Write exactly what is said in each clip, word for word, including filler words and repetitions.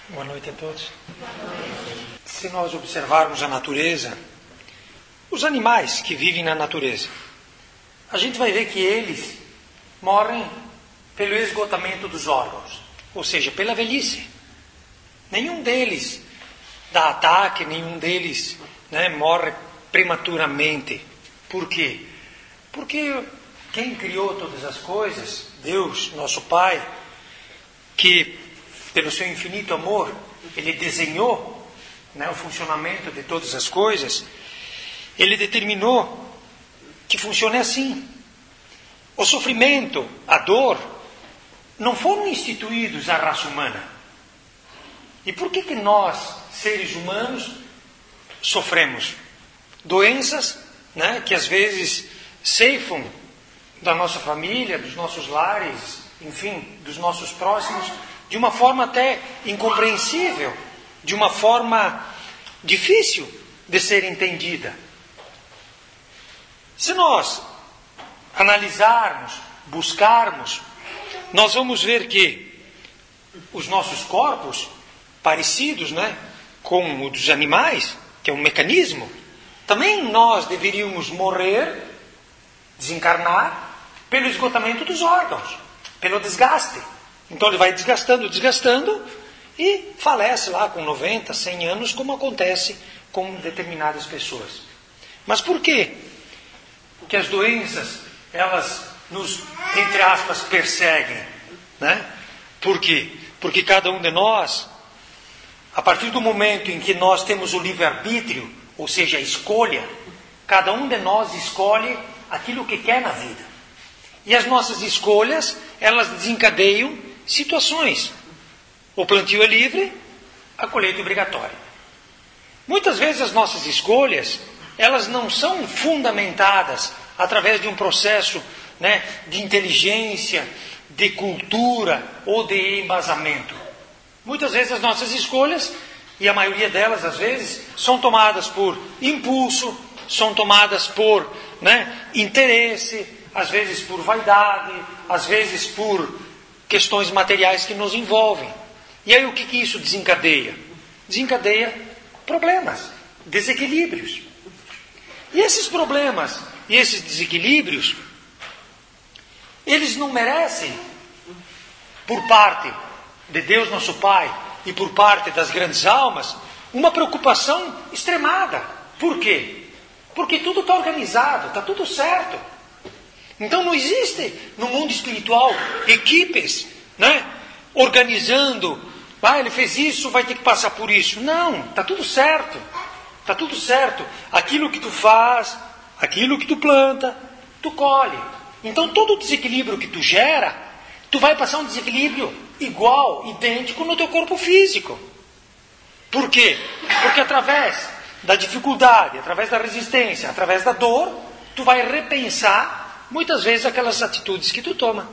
Boa noite a todos. Se nós observarmos a natureza, os animais que vivem na natureza, a gente vai ver que eles morrem pelo esgotamento dos órgãos, ou seja, pela velhice. Nenhum deles dá ataque, nenhum deles né, morre prematuramente. Por quê? Porque quem criou todas as coisas, Deus, nosso Pai, que pelo seu infinito amor, Ele desenhou né, o funcionamento de todas as coisas, Ele determinou que funcione assim. O sofrimento, a dor, não foram instituídos à raça humana. E por que que nós, seres humanos, sofremos? Doenças né, que às vezes ceifam da nossa família, dos nossos lares, enfim, dos nossos próximos, de uma forma até incompreensível, de uma forma difícil de ser entendida. Se nós analisarmos, buscarmos, nós vamos ver que os nossos corpos, parecidos né, com os dos animais, que é um mecanismo, também nós deveríamos morrer, desencarnar, pelo esgotamento dos órgãos, pelo desgaste. Então ele vai desgastando, desgastando e falece lá com noventa, cem anos, como acontece com determinadas pessoas. Mas por quê que as doenças, elas nos, entre aspas, perseguem? Né? Por quê? Porque cada um de nós, a partir do momento em que nós temos o livre-arbítrio, ou seja, a escolha, cada um de nós escolhe aquilo que quer na vida. E as nossas escolhas, elas desencadeiam situações. O plantio é livre, a colheita é obrigatória. Muitas vezes as nossas escolhas, elas não são fundamentadas através de um processo né, de inteligência, de cultura ou de embasamento. Muitas vezes as nossas escolhas, e a maioria delas às vezes, são tomadas por impulso, são tomadas por né, interesse, às vezes por vaidade, às vezes por questões materiais que nos envolvem. E aí o que, que isso desencadeia? Desencadeia problemas, desequilíbrios. E esses problemas e esses desequilíbrios, eles não merecem, por parte de Deus nosso Pai e por parte das grandes almas, uma preocupação extremada. Por quê? Porque tudo está organizado, está tudo certo. Então não existe no mundo espiritual equipes, né, organizando, ah, ele fez isso, vai ter que passar por isso. Não, está tudo certo, está tudo certo. Aquilo que tu faz, aquilo que tu planta, tu colhe. Então todo o desequilíbrio que tu gera, tu vai passar um desequilíbrio igual, idêntico no teu corpo físico. Por quê? Porque através da dificuldade, através da resistência, através da dor, tu vai repensar muitas vezes aquelas atitudes que tu toma.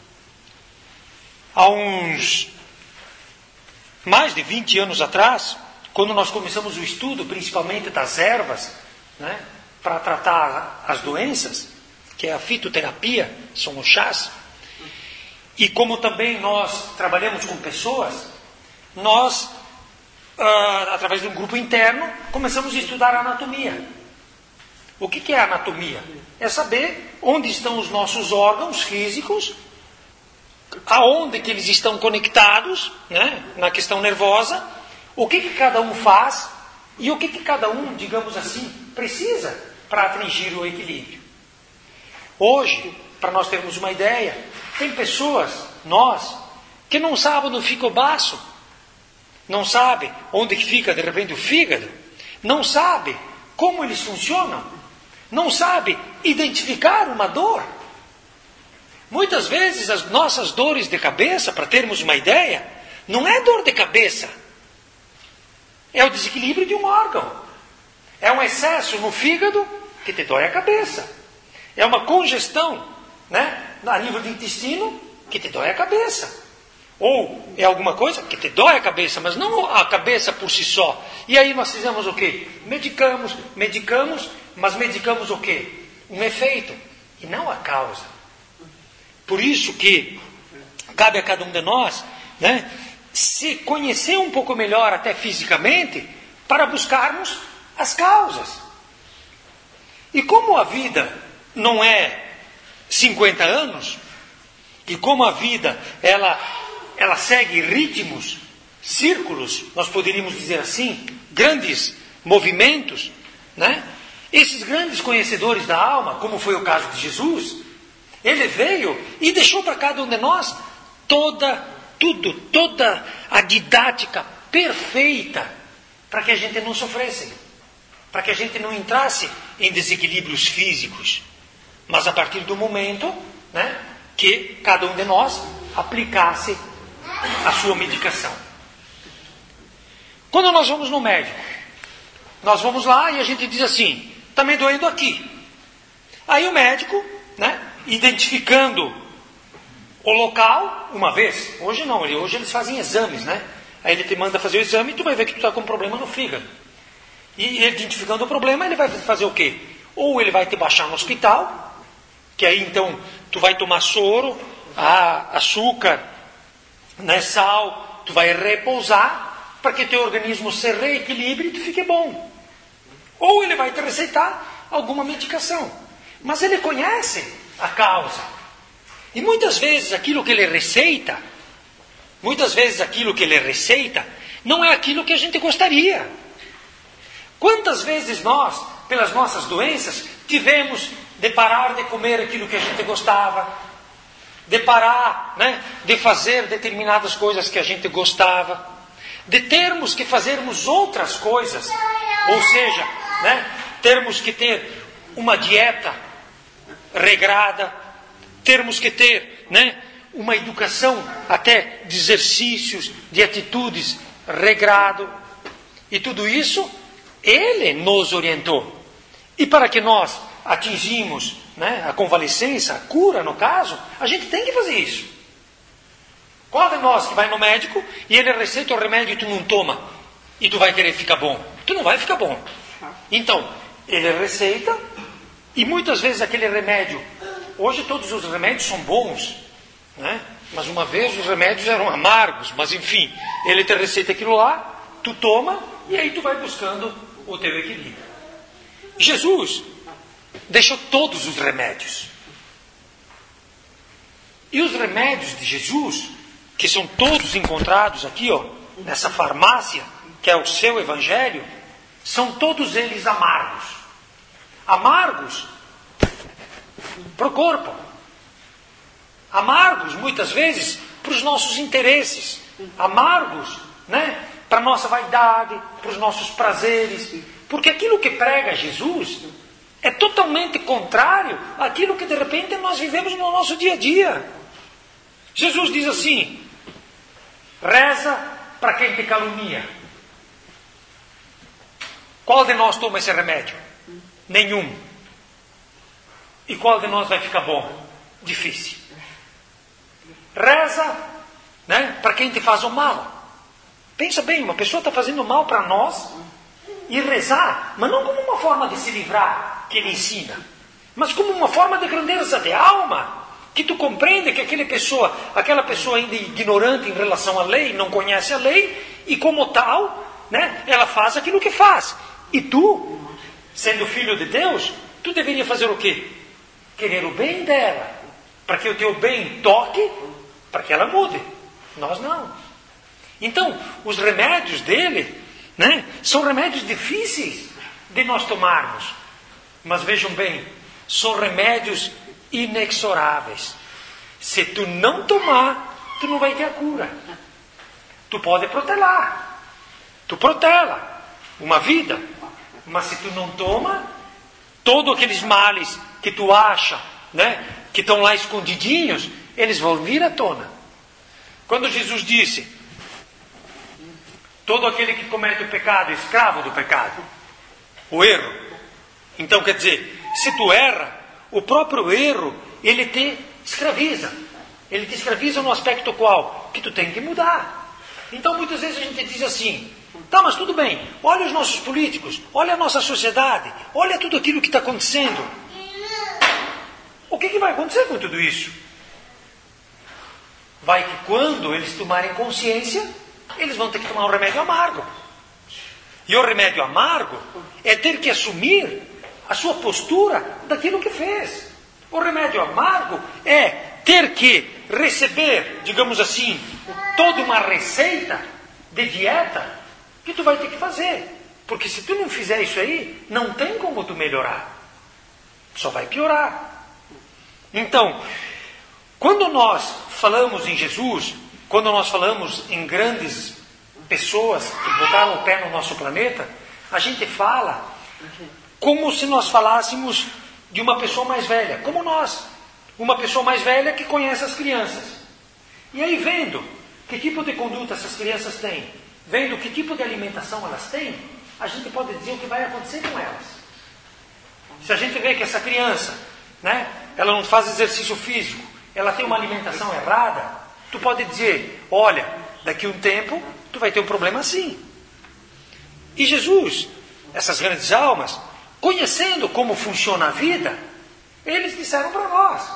Há uns mais de vinte anos atrás, quando nós começamos o estudo, principalmente das ervas, né, para tratar as doenças, que é a fitoterapia, são os chás, e como também nós trabalhamos com pessoas, nós, ah, através de um grupo interno, começamos a estudar a anatomia. O que é a anatomia? É saber onde estão os nossos órgãos físicos, aonde que eles estão conectados, né, na questão nervosa, o que, que cada um faz e o que, que cada um, digamos assim, precisa para atingir o equilíbrio. Hoje, para nós termos uma ideia, tem pessoas, nós, que não sabem onde fica o baço, não sabem onde que fica de repente o fígado, não sabem como eles funcionam, não sabe identificar uma dor. Muitas vezes as nossas dores de cabeça, para termos uma ideia, não é dor de cabeça. É o desequilíbrio de um órgão. É um excesso no fígado que te dói a cabeça. É uma congestão né, a nível do intestino que te dói a cabeça. Ou é alguma coisa que te dói a cabeça, mas não a cabeça por si só. E aí nós fizemos o quê? Medicamos, medicamos, mas medicamos o quê? Um efeito, e não a causa. Por isso que cabe a cada um de nós, né, se conhecer um pouco melhor, até fisicamente, para buscarmos as causas. E como a vida não é cinquenta anos, e como a vida ela, ela segue ritmos, círculos, nós poderíamos dizer assim, grandes movimentos, né? Esses grandes conhecedores da alma, como foi o caso de Jesus, ele veio e deixou para cada um de nós toda, tudo, toda a didática perfeita para que a gente não sofresse, para que a gente não entrasse em desequilíbrios físicos, mas a partir do momento, né, que cada um de nós aplicasse a sua medicação. Quando nós vamos no médico, nós vamos lá e a gente diz assim, está me doendo aqui. Aí o médico, né, identificando o local, uma vez, hoje não, hoje eles fazem exames, né? Aí ele te manda fazer o exame e tu vai ver que tu está com um problema no fígado. E identificando o problema, ele vai fazer o quê? Ou ele vai te baixar no hospital, que aí então tu vai tomar soro, açúcar, né, sal, tu vai repousar para que teu organismo se reequilibre e tu fique bom. Ou ele vai te receitar alguma medicação. Mas ele conhece a causa. E muitas vezes aquilo que ele receita, muitas vezes aquilo que ele receita, não é aquilo que a gente gostaria. Quantas vezes nós, pelas nossas doenças, tivemos de parar de comer aquilo que a gente gostava, de parar, né, de fazer determinadas coisas que a gente gostava, de termos que fazermos outras coisas, ou seja, né, termos que ter uma dieta regrada, termos que ter, né, uma educação até de exercícios, de atitudes regrado, e tudo isso ele nos orientou. E para que nós atingimos, né, a convalescença, a cura no caso, a gente tem que fazer isso. Qual de nós que vai no médico e ele receita o remédio e tu não toma e tu vai querer ficar bom? Tu não vai ficar bom. Então, ele receita e muitas vezes aquele remédio, hoje todos os remédios são bons, né? Mas uma vez os remédios eram amargos, mas enfim, ele te receita aquilo lá, tu toma e aí tu vai buscando o teu equilíbrio. Jesus deixou todos os remédios. E os remédios de Jesus, que são todos encontrados aqui, ó, nessa farmácia, que é o seu evangelho, são todos eles amargos. Amargos para o corpo. Amargos, muitas vezes, para os nossos interesses. Amargos, né, para a nossa vaidade, para os nossos prazeres. Porque aquilo que prega Jesus é totalmente contrário àquilo que de repente nós vivemos no nosso dia a dia. Jesus diz assim, reza para quem te calunia. Qual de nós toma esse remédio? Nenhum. E qual de nós vai ficar bom? Difícil. Reza, né, para quem te faz o mal. Pensa bem, uma pessoa está fazendo mal para nós e rezar, mas não como uma forma de se livrar, que ele ensina, mas como uma forma de grandeza de alma, que tu compreende que aquela pessoa, aquela pessoa ainda ignorante em relação à lei, não conhece a lei, e como tal, né, ela faz aquilo que faz. E tu, sendo filho de Deus, tu deveria fazer o quê? Querer o bem dela, para que o teu bem toque, para que ela mude. Nós não. Então, os remédios dele, né, são remédios difíceis de nós tomarmos. Mas vejam bem, são remédios inexoráveis. Se tu não tomar, tu não vai ter a cura. Tu pode protelar. Tu protela uma vida. Mas se tu não toma, todos aqueles males que tu acha, né, que estão lá escondidinhos, eles vão vir à tona. Quando Jesus disse, todo aquele que comete o pecado é escravo do pecado, o erro. Então quer dizer, se tu erra, o próprio erro, ele te escraviza. Ele te escraviza no aspecto qual? Que tu tem que mudar. Então muitas vezes a gente diz assim, tá, mas tudo bem, olha os nossos políticos, olha a nossa sociedade, olha tudo aquilo que está acontecendo. O que, que vai acontecer com tudo isso? Vai que quando eles tomarem consciência, eles vão ter que tomar um remédio amargo. E o remédio amargo é ter que assumir a sua postura daquilo que fez. O remédio amargo é ter que receber, digamos assim, toda uma receita de dieta que tu vai ter que fazer. Porque se tu não fizer isso aí, não tem como tu melhorar. Só vai piorar. Então, quando nós falamos em Jesus, quando nós falamos em grandes pessoas que botaram o pé no nosso planeta, a gente fala como se nós falássemos de uma pessoa mais velha, como nós. Uma pessoa mais velha que conhece as crianças. E aí, vendo que tipo de conduta essas crianças têm, vendo que tipo de alimentação elas têm, a gente pode dizer o que vai acontecer com elas. Se a gente vê que essa criança, né, ela não faz exercício físico, ela tem uma alimentação errada, tu pode dizer, olha, daqui a um tempo tu vai ter um problema assim. E Jesus, essas grandes almas, conhecendo como funciona a vida, eles disseram para nós,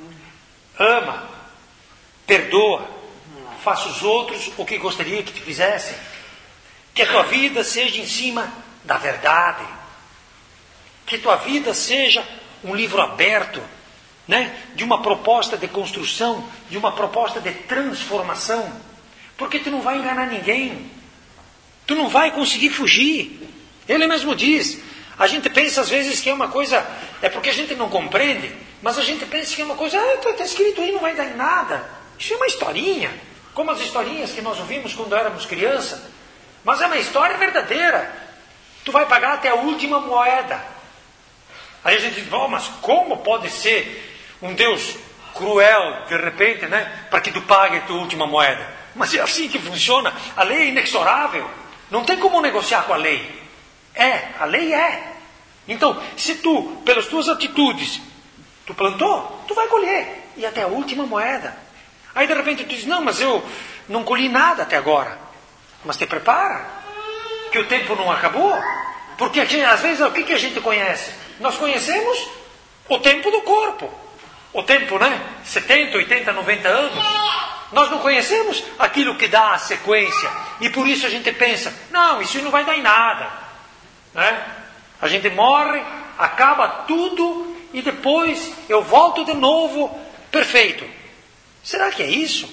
ama, perdoa, faça os outros o que gostaria que te fizessem, que a tua vida seja em cima da verdade, que a tua vida seja um livro aberto, né, de uma proposta de construção, de uma proposta de transformação, porque tu não vai enganar ninguém, tu não vai conseguir fugir. Ele mesmo diz, a gente pensa às vezes que é uma coisa, é porque a gente não compreende, mas a gente pensa que é uma coisa, ah, está escrito aí, não vai dar em nada, isso é uma historinha, como as historinhas que nós ouvimos quando éramos criança, mas é uma história verdadeira, tu vai pagar até a última moeda. Aí a gente diz, oh, mas como pode ser um Deus cruel, de repente, né, para que tu pague a tua última moeda? Mas é assim que funciona, a lei é inexorável, não tem como negociar com a lei. É, a lei é. Então, se tu, pelas tuas atitudes, tu plantou, tu vai colher, e até a última moeda. Aí de repente tu diz, não, mas eu não colhi nada até agora. Mas te prepara, que o tempo não acabou. Porque às vezes o que a gente conhece? Nós conhecemos o tempo do corpo. O tempo, né? setenta, oitenta, noventa anos. Nós não conhecemos aquilo que dá a sequência. E por isso a gente pensa, não, isso não vai dar em nada. Né? A gente morre, acaba tudo e depois eu volto de novo perfeito. Será que é isso?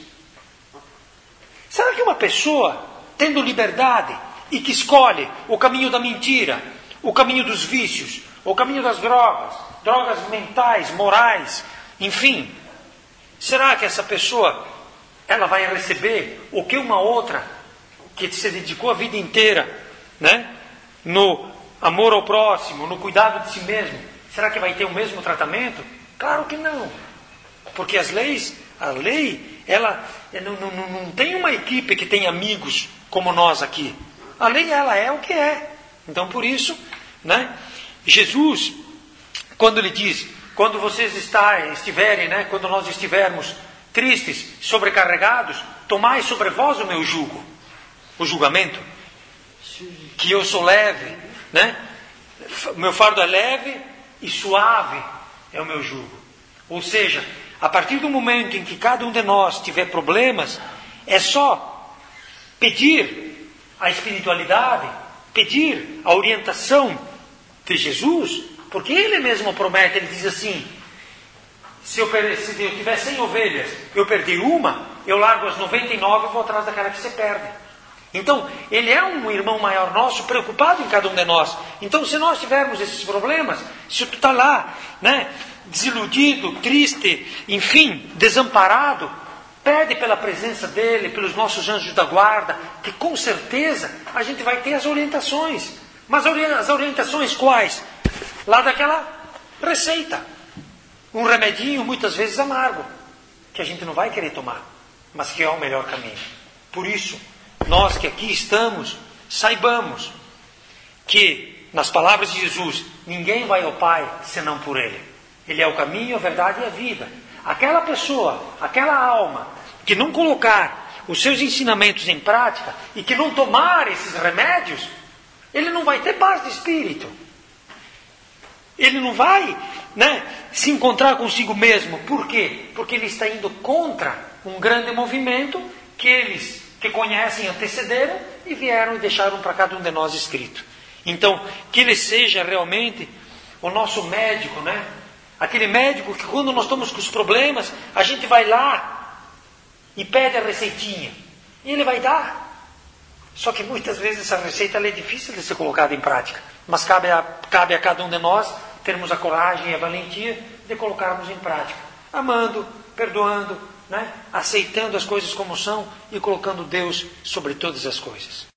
Será que uma pessoa, tendo liberdade e que escolhe o caminho da mentira, o caminho dos vícios, o caminho das drogas, drogas mentais, morais, enfim, será que essa pessoa ela vai receber o que uma outra que se dedicou a vida inteira, né, no amor ao próximo, no cuidado de si mesmo, será que vai ter o mesmo tratamento? Claro que não, porque as leis, a lei, ela não, não, não tem uma equipe que tem amigos como nós aqui. A lei, ela é o que é. Então, por isso, né, Jesus, quando ele diz, quando vocês está, estiverem, né, quando nós estivermos tristes, sobrecarregados, tomai sobre vós o meu jugo, o julgamento, que eu sou leve, né? Meu fardo é leve e suave é o meu jugo. Ou seja, a partir do momento em que cada um de nós tiver problemas, é só pedir a espiritualidade, pedir a orientação de Jesus, porque Ele mesmo promete, Ele diz assim, se eu, se eu tiver cem ovelhas, eu perdi uma, eu largo as noventa e nove e vou atrás daquela que você perde. Então, Ele é um irmão maior nosso, preocupado em cada um de nós. Então, se nós tivermos esses problemas, se tu está lá, né, desiludido, triste, enfim, desamparado, pede pela presença dEle, pelos nossos anjos da guarda, que com certeza a gente vai ter as orientações. Mas as orientações quais? Lá daquela receita. Um remedinho muitas vezes amargo, que a gente não vai querer tomar, mas que é o melhor caminho. Por isso, nós que aqui estamos, saibamos que, nas palavras de Jesus, ninguém vai ao Pai senão por Ele. Ele é o caminho, a verdade e a vida. Aquela pessoa, aquela alma, que não colocar os seus ensinamentos em prática e que não tomar esses remédios, ele não vai ter paz de espírito. Ele não vai, né, se encontrar consigo mesmo. Por quê? Porque ele está indo contra um grande movimento que eles que conhecem, antecederam e vieram e deixaram para cada um de nós escrito. Então, que Ele seja realmente o nosso médico, né? Aquele médico que quando nós estamos com os problemas, a gente vai lá e pede a receitinha. E Ele vai dar. Só que muitas vezes essa receita ela é difícil de ser colocada em prática. Mas cabe a, cabe a cada um de nós termos a coragem e a valentia de colocarmos em prática. Amando, perdoando, né? Aceitando as coisas como são e colocando Deus sobre todas as coisas.